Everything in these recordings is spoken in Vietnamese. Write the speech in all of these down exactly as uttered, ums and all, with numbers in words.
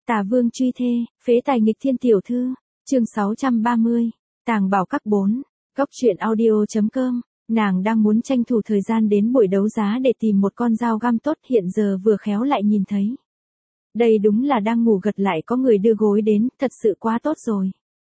Tà vương truy thê, phế tài nghịch thiên tiểu thư, chương sáu trăm ba mươi, tàng bảo các bốn, góc truyện audio.com, nàng đang muốn tranh thủ thời gian đến buổi đấu giá để tìm một con dao găm tốt, hiện giờ vừa khéo lại nhìn thấy. Đây đúng là đang ngủ gật lại có người đưa gối đến, thật sự quá tốt rồi.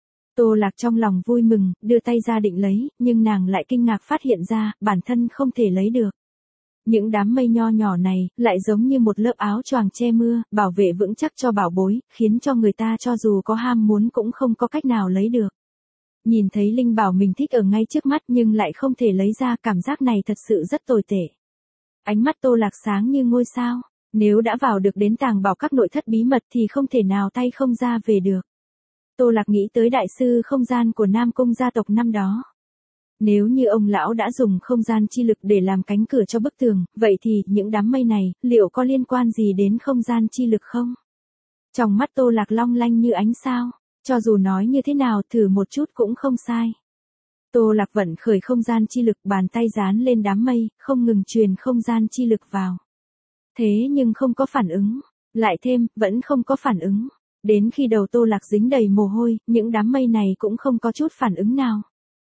Tô Lạc trong lòng vui mừng, đưa tay ra định lấy, nhưng nàng lại kinh ngạc phát hiện ra, bản thân không thể lấy được. Những đám mây nho nhỏ này, lại giống như một lớp áo choàng che mưa, bảo vệ vững chắc cho bảo bối, khiến cho người ta cho dù có ham muốn cũng không có cách nào lấy được. Nhìn thấy linh bảo mình thích ở ngay trước mắt nhưng lại không thể lấy ra, cảm giác này thật sự rất tồi tệ. Ánh mắt Tô Lạc sáng như ngôi sao, nếu đã vào được đến tàng bảo các nội thất bí mật thì không thể nào tay không ra về được. Tô Lạc nghĩ tới đại sư không gian của Nam Cung gia tộc năm đó. Nếu như ông lão đã dùng không gian chi lực để làm cánh cửa cho bức tường, vậy thì những đám mây này, liệu có liên quan gì đến không gian chi lực không? Trong mắt Tô Lạc long lanh như ánh sao, cho dù nói như thế nào thử một chút cũng không sai. Tô Lạc vận khởi không gian chi lực, bàn tay dán lên đám mây, không ngừng truyền không gian chi lực vào. Thế nhưng không có phản ứng, lại thêm, vẫn không có phản ứng. Đến khi đầu Tô Lạc dính đầy mồ hôi, những đám mây này cũng không có chút phản ứng nào.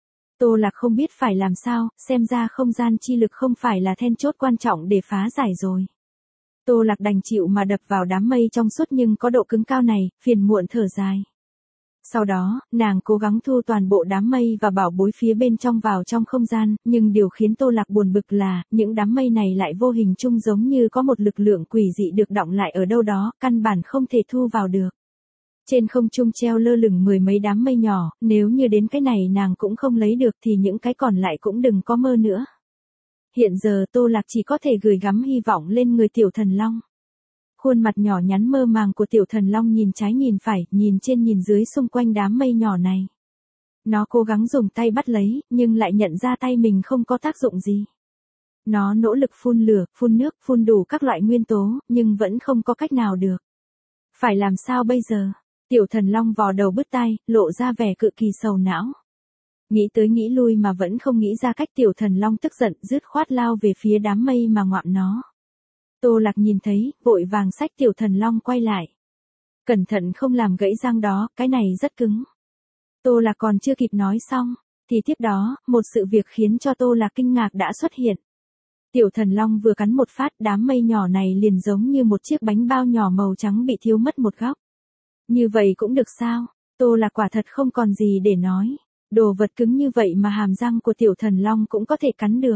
Tô Lạc không biết phải làm sao, xem ra không gian chi lực không phải là then chốt quan trọng để phá giải rồi. Tô Lạc đành chịu mà đập vào đám mây trong suốt nhưng có độ cứng cao này, phiền muộn thở dài. Sau đó, nàng cố gắng thu toàn bộ đám mây và bảo bối phía bên trong vào trong không gian, nhưng điều khiến Tô Lạc buồn bực là, những đám mây này lại vô hình chung giống như có một lực lượng quỷ dị được đọng lại ở đâu đó, căn bản không thể thu vào được. Trên không trung treo lơ lửng mười mấy đám mây nhỏ, nếu như đến cái này nàng cũng không lấy được thì những cái còn lại cũng đừng có mơ nữa. Hiện giờ Tô Lạc chỉ có thể gửi gắm hy vọng lên người tiểu thần long. Khuôn mặt nhỏ nhắn mơ màng của tiểu thần long nhìn trái nhìn phải, nhìn trên nhìn dưới xung quanh đám mây nhỏ này. Nó cố gắng dùng tay bắt lấy, nhưng lại nhận ra tay mình không có tác dụng gì. Nó nỗ lực phun lửa, phun nước, phun đủ các loại nguyên tố, nhưng vẫn không có cách nào được. Phải làm sao bây giờ? Tiểu thần long vò đầu bứt tai, lộ ra vẻ cực kỳ sầu não. Nghĩ tới nghĩ lui mà vẫn không nghĩ ra cách, tiểu thần long tức giận, dứt khoát lao về phía đám mây mà ngoạm nó. Tô Lạc nhìn thấy, vội vàng xách tiểu thần long quay lại. Cẩn thận không làm gãy răng đó, cái này rất cứng. Tô Lạc còn chưa kịp nói xong, thì tiếp đó, một sự việc khiến cho Tô Lạc kinh ngạc đã xuất hiện. Tiểu thần long vừa cắn một phát, đám mây nhỏ này liền giống như một chiếc bánh bao nhỏ màu trắng bị thiếu mất một góc. Như vậy cũng được sao? Tô Lạc quả thật không còn gì để nói. Đồ vật cứng như vậy mà hàm răng của tiểu thần long cũng có thể cắn được.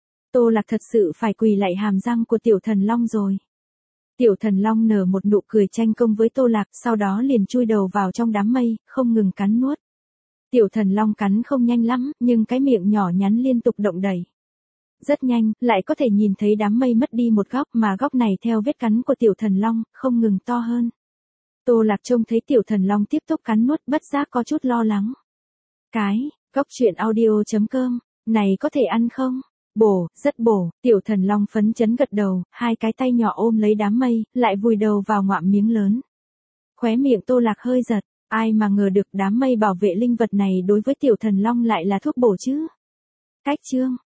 Tô Lạc thật sự phải quỳ lạy hàm răng của tiểu thần long rồi. Tiểu thần long nở một nụ cười tranh công với Tô Lạc, sau đó liền chui đầu vào trong đám mây, không ngừng cắn nuốt. Tiểu thần long cắn không nhanh lắm, nhưng cái miệng nhỏ nhắn liên tục động đẩy. Rất nhanh, lại có thể nhìn thấy đám mây mất đi một góc, mà góc này theo vết cắn của tiểu thần long, không ngừng to hơn. Tô Lạc trông thấy tiểu thần long tiếp tục cắn nuốt, bất giác có chút lo lắng. Cái, góc truyện audio.com, này có thể ăn không? Bổ, rất bổ, tiểu thần long phấn chấn gật đầu, hai cái tay nhỏ ôm lấy đám mây, lại vùi đầu vào ngoạm miếng lớn. Khóe miệng Tô Lạc hơi giật, ai mà ngờ được đám mây bảo vệ linh vật này đối với tiểu thần long lại là thuốc bổ chứ. Cách chương,